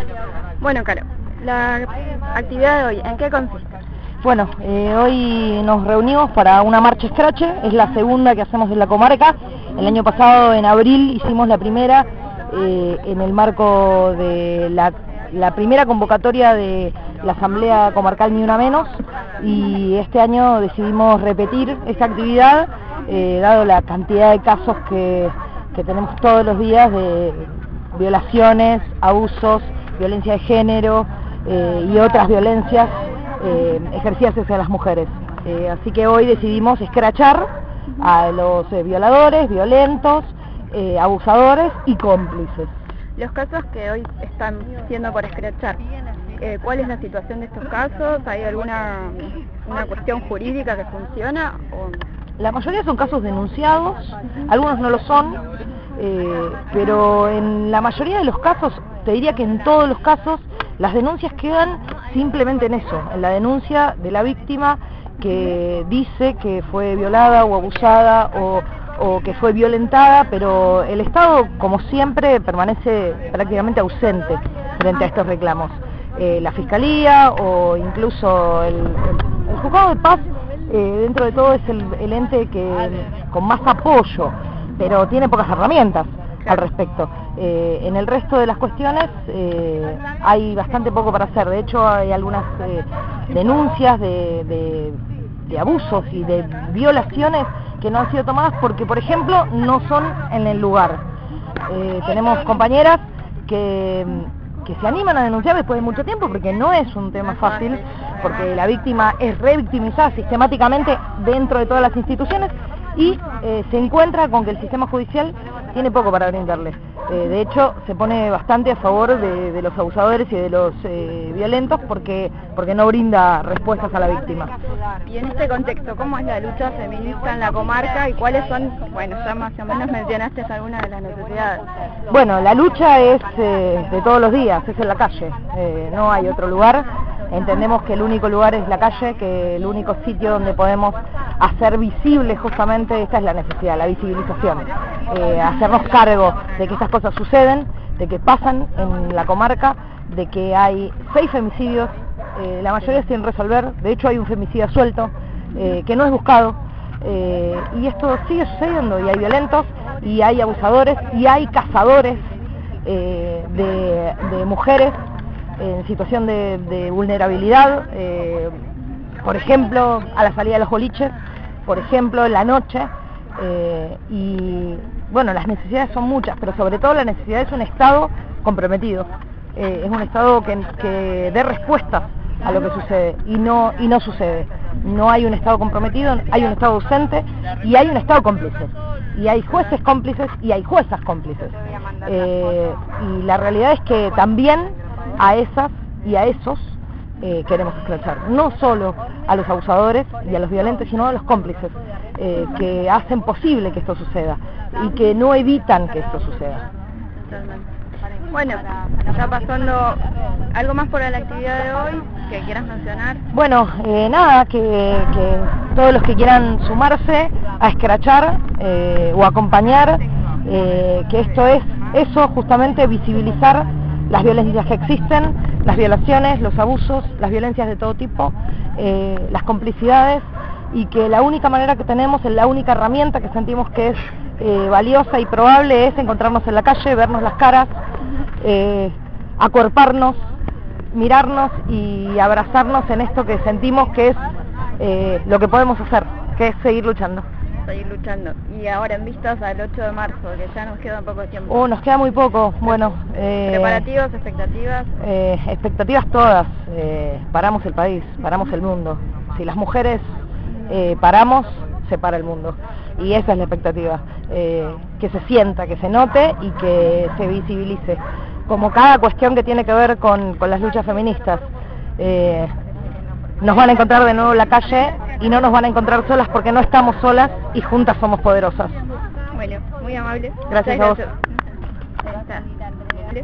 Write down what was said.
Bueno, Caro, la actividad de hoy, ¿en qué consiste? Bueno, hoy nos reunimos para una marcha escrache, es la segunda que hacemos en la comarca. El año pasado, en abril, hicimos la primera en el marco de la primera convocatoria de la Asamblea Comarcal Ni Una Menos, y este año decidimos repetir esta actividad, dado la cantidad de casos que tenemos todos los días de violaciones, abusos, violencia de género y otras violencias ejercidas hacia las mujeres. Así que hoy decidimos escrachar a los violadores, violentos, abusadores y cómplices. Los casos que hoy están siendo por escrachar, ¿cuál es la situación de estos casos? ¿Hay alguna cuestión jurídica que funciona? La mayoría son casos denunciados, algunos no lo son, pero en la mayoría de los casos, te diría que en todos los casos, las denuncias quedan simplemente en eso, en la denuncia de la víctima que dice que fue violada o abusada o que fue violentada, pero el Estado, como siempre, permanece prácticamente ausente frente a estos reclamos. La Fiscalía o incluso el Juzgado de Paz, dentro de todo, es el ente con más apoyo, pero tiene pocas herramientas al respecto. En el resto de las cuestiones hay bastante poco para hacer. De hecho, hay algunas denuncias de abusos y de violaciones que no han sido tomadas porque, por ejemplo, no son en el lugar. Tenemos compañeras que se animan a denunciar después de mucho tiempo, porque no es un tema fácil, porque la víctima es revictimizada sistemáticamente dentro de todas las instituciones y se encuentra con que el sistema judicial tiene poco para brindarle. De hecho, se pone bastante a favor de los abusadores y de los violentos porque no brinda respuestas a la víctima. Y en este contexto, ¿cómo es la lucha feminista en la comarca y cuáles son, bueno, ya más o menos mencionaste algunas de las necesidades? Bueno, la lucha es de todos los días, es en la calle, no hay otro lugar. Entendemos que el único lugar es la calle, que el único sitio donde podemos hacer visible justamente esta es la necesidad, la visibilización. Hacernos cargo de que estas cosas suceden, de que pasan en la comarca, de que hay 6 femicidios, la mayoría sin resolver. De hecho hay un femicida suelto, que no es buscado, y esto sigue sucediendo, y hay violentos, y hay abusadores, y hay cazadores de mujeres en situación de vulnerabilidad, por ejemplo, a la salida de los boliches, por ejemplo, en la noche, y bueno, las necesidades son muchas, pero sobre todo la necesidad es un Estado comprometido, es un Estado que dé respuestas a lo que sucede, y no sucede. No hay un Estado comprometido, hay un Estado ausente y hay un Estado cómplice, y hay jueces cómplices y hay juezas cómplices, y la realidad es que también a esas y a esos queremos escrachar, no solo a los abusadores y a los violentos, sino a los cómplices que hacen posible que esto suceda y que no evitan que esto suceda. Bueno, ya pasando, ¿algo más por la actividad de hoy que quieras mencionar? Bueno, nada, que todos los que quieran sumarse a escrachar o acompañar, que esto es eso, justamente visibilizar las violencias que existen, las violaciones, los abusos, las violencias de todo tipo, las complicidades, y que la única manera que tenemos, la única herramienta que sentimos que es valiosa y probable es encontrarnos en la calle, vernos las caras, acuerparnos, mirarnos y abrazarnos en esto que sentimos que es lo que podemos hacer, que es seguir luchando. Y ahora en vistas al 8 de marzo, que ya nos queda un poco de tiempo. Nos queda muy poco. Bueno, ¿preparativos, expectativas? Expectativas todas. Paramos el país, paramos el mundo. Si las mujeres paramos, se para el mundo. Y esa es la expectativa, que se sienta, que se note y que se visibilice. Como cada cuestión que tiene que ver con las luchas feministas. Nos van a encontrar de nuevo en la calle y no nos van a encontrar solas, porque no estamos solas y juntas somos poderosas. Bueno, muy amable. Gracias a vos.